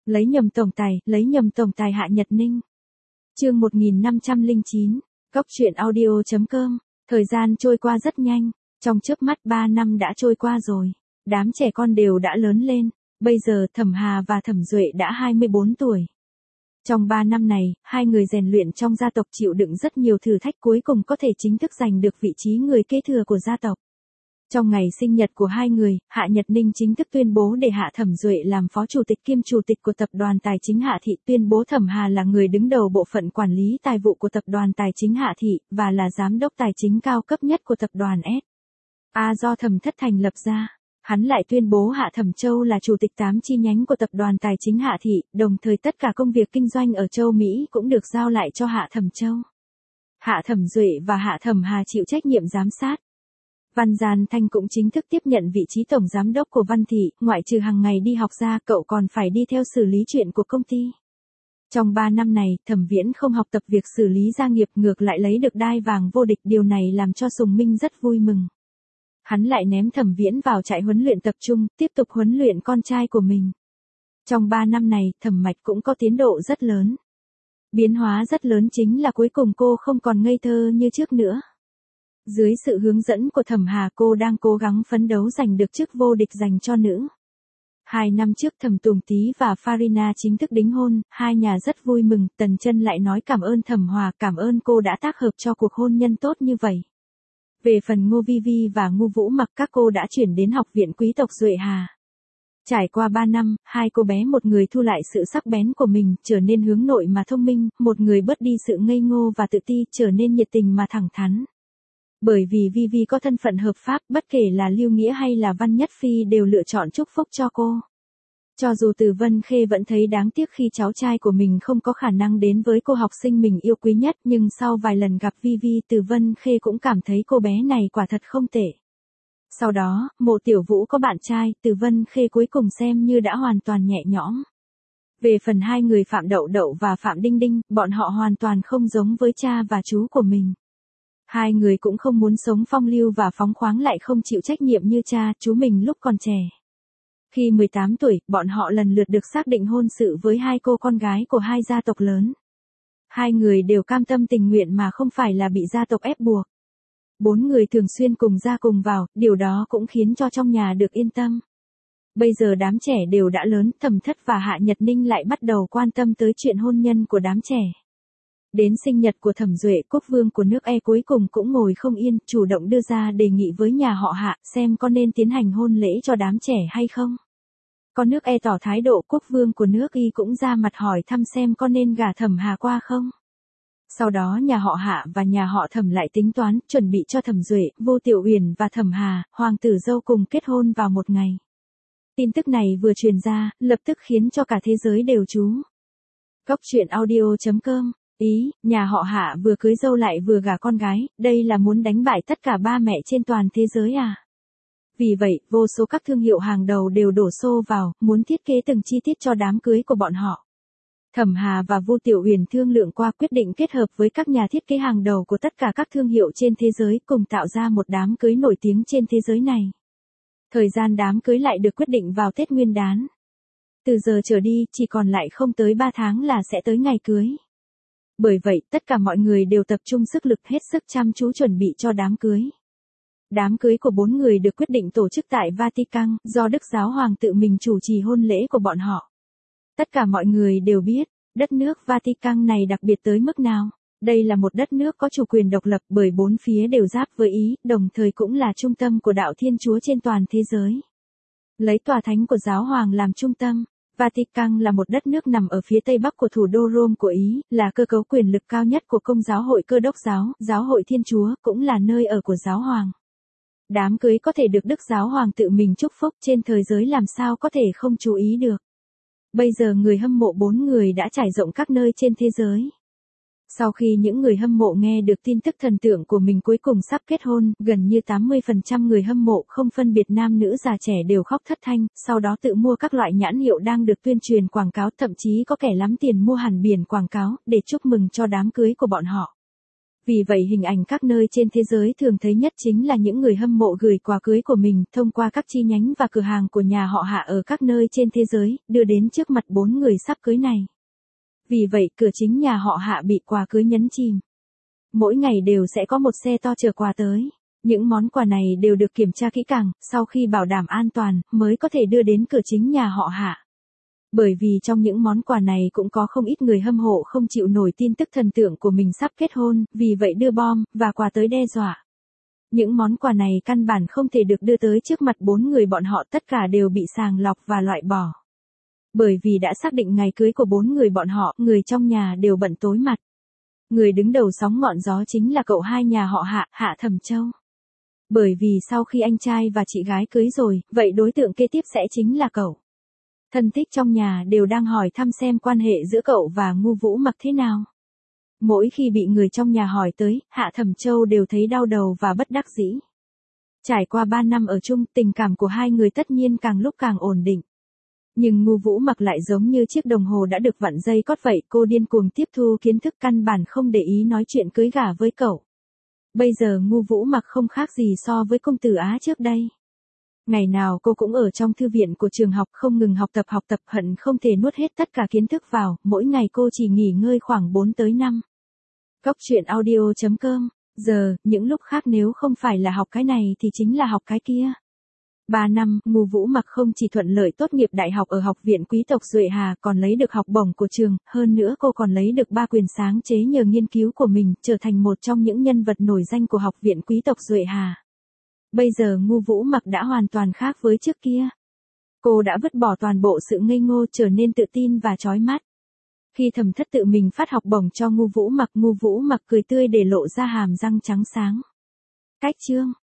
Lấy nhầm tổng tài Hạ Nhật Ninh. Chương 1509, Cốc truyện audio.com. Thời gian trôi qua rất nhanh, trong chớp mắt 3 năm đã trôi qua rồi. Đám trẻ con đều đã lớn lên, bây giờ Thẩm Hà và Thẩm Duệ đã 24 tuổi. Trong 3 năm này, hai người rèn luyện trong gia tộc chịu đựng rất nhiều thử thách cuối cùng có thể chính thức giành được vị trí người kế thừa của gia tộc. Trong ngày sinh nhật của hai người, Hạ Nhật Ninh chính thức tuyên bố để Hạ Thẩm Duệ làm phó chủ tịch kiêm chủ tịch của tập đoàn tài chính Hạ Thị, tuyên bố Thẩm Hà là người đứng đầu bộ phận quản lý tài vụ của tập đoàn tài chính Hạ Thị, và là giám đốc tài chính cao cấp nhất của tập đoàn S.A. do Thẩm Thất thành lập ra. Hắn lại tuyên bố Hạ Thẩm Châu là chủ tịch 8 chi nhánh của tập đoàn tài chính Hạ Thị, đồng thời tất cả công việc kinh doanh ở châu Mỹ cũng được giao lại cho Hạ Thẩm Châu. Hạ Thẩm Duệ và Hạ Thẩm Hà chịu trách nhiệm giám sát. Văn Gian Thanh cũng chính thức tiếp nhận vị trí tổng giám đốc của Văn Thị, ngoại trừ hàng ngày đi học ra cậu còn phải đi theo xử lý chuyện của công ty. Trong 3 năm này, Thẩm Viễn không học tập việc xử lý gia nghiệp, ngược lại lấy được đai vàng vô địch, điều này làm cho Sùng Minh rất vui mừng. Hắn lại ném Thẩm Viễn vào trại huấn luyện tập trung, tiếp tục huấn luyện con trai của mình. Trong 3 năm này, Thẩm Mạch cũng có tiến độ rất lớn. Biến hóa rất lớn chính là cuối cùng cô không còn ngây thơ như trước nữa. Dưới sự hướng dẫn của Thẩm Hà, cô đang cố gắng phấn đấu giành được chức vô địch dành cho nữ. 2 năm trước Thẩm Tùng Tý và Farina chính thức đính hôn, hai nhà rất vui mừng, Tần Chân lại nói cảm ơn Thẩm Hòa, cảm ơn cô đã tác hợp cho cuộc hôn nhân tốt như vậy. Về phần Ngô Vi Vi và Ngô Vũ Mặc, các cô đã chuyển đến học viện quý tộc Duệ Hà. Trải qua 3 năm, hai cô bé một người thu lại sự sắc bén của mình, trở nên hướng nội mà thông minh, một người bớt đi sự ngây ngô và tự ti, trở nên nhiệt tình mà thẳng thắn. Bởi vì Vi Vi có thân phận hợp pháp, bất kể là Lưu Nghĩa hay là Văn Nhất Phi đều lựa chọn chúc phúc cho cô. Cho dù Từ Vân Khê vẫn thấy đáng tiếc khi cháu trai của mình không có khả năng đến với cô học sinh mình yêu quý nhất, nhưng sau vài lần gặp Vi Vi, Từ Vân Khê cũng cảm thấy cô bé này quả thật không tệ. Sau đó, Mộ Tiểu Vũ có bạn trai, Từ Vân Khê cuối cùng xem như đã hoàn toàn nhẹ nhõm. Về phần hai người Phạm Đậu Đậu và Phạm Đinh Đinh, bọn họ hoàn toàn không giống với cha và chú của mình. Hai người cũng không muốn sống phong lưu và phóng khoáng, lại không chịu trách nhiệm như cha, chú mình lúc còn trẻ. Khi 18 tuổi, bọn họ lần lượt được xác định hôn sự với hai cô con gái của hai gia tộc lớn. Hai người đều cam tâm tình nguyện mà không phải là bị gia tộc ép buộc. 4 người thường xuyên cùng ra cùng vào, điều đó cũng khiến cho trong nhà được yên tâm. Bây giờ đám trẻ đều đã lớn, Thẩm Thất và Hạ Nhật Ninh lại bắt đầu quan tâm tới chuyện hôn nhân của đám trẻ. Đến sinh nhật của Thẩm Duệ, quốc vương của nước E cuối cùng cũng ngồi không yên, chủ động đưa ra đề nghị với nhà họ Hạ, xem có nên tiến hành hôn lễ cho đám trẻ hay không. Có nước E tỏ thái độ, quốc vương của nước Y cũng ra mặt hỏi thăm xem có nên gả Thẩm Hà qua không. Sau đó nhà họ Hạ và nhà họ Thẩm lại tính toán, chuẩn bị cho Thẩm Duệ, Vô Tiểu Uyển và Thẩm Hà, hoàng tử dâu cùng kết hôn vào một ngày. Tin tức này vừa truyền ra, lập tức khiến cho cả thế giới đều chú. Cốc truyện audio.com. Ý, nhà họ Hạ vừa cưới dâu lại vừa gả con gái, đây là muốn đánh bại tất cả ba mẹ trên toàn thế giới à? Vì vậy, vô số các thương hiệu hàng đầu đều đổ xô vào, muốn thiết kế từng chi tiết cho đám cưới của bọn họ. Thẩm Hà và Vu Tiểu Uyển thương lượng qua, quyết định kết hợp với các nhà thiết kế hàng đầu của tất cả các thương hiệu trên thế giới, cùng tạo ra một đám cưới nổi tiếng trên thế giới này. Thời gian đám cưới lại được quyết định vào Tết Nguyên đán. Từ giờ trở đi, chỉ còn lại không tới 3 tháng là sẽ tới ngày cưới. Bởi vậy, tất cả mọi người đều tập trung sức lực, hết sức chăm chú chuẩn bị cho đám cưới. Đám cưới của 4 người được quyết định tổ chức tại Vatican, do Đức Giáo Hoàng tự mình chủ trì hôn lễ của bọn họ. Tất cả mọi người đều biết, đất nước Vatican này đặc biệt tới mức nào. Đây là một đất nước có chủ quyền độc lập, bởi 4 phía đều giáp với Ý, đồng thời cũng là trung tâm của đạo Thiên Chúa trên toàn thế giới. Lấy tòa thánh của Giáo Hoàng làm trung tâm, Vatican là một đất nước nằm ở phía tây bắc của thủ đô Rome của Ý, là cơ cấu quyền lực cao nhất của Công giáo hội Cơ đốc giáo, Giáo hội Thiên Chúa, cũng là nơi ở của Giáo Hoàng. Đám cưới có thể được Đức Giáo Hoàng tự mình chúc phúc, trên thời giới làm sao có thể không chú ý được. Bây giờ người hâm mộ 4 người đã trải rộng các nơi trên thế giới. Sau khi những người hâm mộ nghe được tin tức thần tượng của mình cuối cùng sắp kết hôn, gần như 80% người hâm mộ không phân biệt nam nữ già trẻ đều khóc thất thanh, sau đó tự mua các loại nhãn hiệu đang được tuyên truyền quảng cáo, thậm chí có kẻ lắm tiền mua hẳn biển quảng cáo, để chúc mừng cho đám cưới của bọn họ. Vì vậy hình ảnh các nơi trên thế giới thường thấy nhất chính là những người hâm mộ gửi quà cưới của mình thông qua các chi nhánh và cửa hàng của nhà họ Hạ ở các nơi trên thế giới, đưa đến trước mặt 4 người sắp cưới này. Vì vậy cửa chính nhà họ Hạ bị quà cưới nhấn chìm. Mỗi ngày đều sẽ có một xe to chở quà tới. Những món quà này đều được kiểm tra kỹ càng, sau khi bảo đảm an toàn, mới có thể đưa đến cửa chính nhà họ Hạ. Bởi vì trong những món quà này cũng có không ít người hâm mộ không chịu nổi tin tức thần tượng của mình sắp kết hôn, vì vậy đưa bom và quà tới đe dọa. Những món quà này căn bản không thể được đưa tới trước mặt 4 người bọn họ, tất cả đều bị sàng lọc và loại bỏ. Bởi vì đã xác định ngày cưới của 4 người bọn họ, người trong nhà đều bận tối mặt. Người đứng đầu sóng ngọn gió chính là cậu hai nhà họ Hạ, Hạ Thẩm Châu. Bởi vì sau khi anh trai và chị gái cưới rồi, vậy đối tượng kế tiếp sẽ chính là cậu. Thân thích trong nhà đều đang hỏi thăm xem quan hệ giữa cậu và Ngu Vũ Mặc thế nào. Mỗi khi bị người trong nhà hỏi tới, Hạ Thẩm Châu đều thấy đau đầu và bất đắc dĩ. Trải qua 3 năm ở chung, tình cảm của hai người tất nhiên càng lúc càng ổn định. Nhưng Ngu Vũ Mặc lại giống như chiếc đồng hồ đã được vặn dây cót vậy, cô điên cuồng tiếp thu kiến thức, căn bản không để ý nói chuyện cưới gả với cậu. Bây giờ Ngu Vũ Mặc không khác gì so với công tử Á trước đây. Ngày nào cô cũng ở trong thư viện của trường học không ngừng học tập hận không thể nuốt hết tất cả kiến thức vào, mỗi ngày cô chỉ nghỉ ngơi khoảng 4 tới 5. Góc truyện audio.com, giờ, những lúc khác nếu không phải là học cái này thì chính là học cái kia. 3 năm, Ngu Vũ Mặc không chỉ thuận lợi tốt nghiệp đại học ở Học viện Quý tộc Duệ Hà, còn lấy được học bổng của trường, hơn nữa cô còn lấy được 3 quyền sáng chế nhờ nghiên cứu của mình, trở thành một trong những nhân vật nổi danh của Học viện Quý tộc Duệ Hà. Bây giờ Ngu Vũ Mặc đã hoàn toàn khác với trước kia. Cô đã vứt bỏ toàn bộ sự ngây ngô, trở nên tự tin và chói mắt. Khi Thẩm Thất tự mình phát học bổng cho Ngu Vũ Mặc cười tươi để lộ ra hàm răng trắng sáng. Cách chương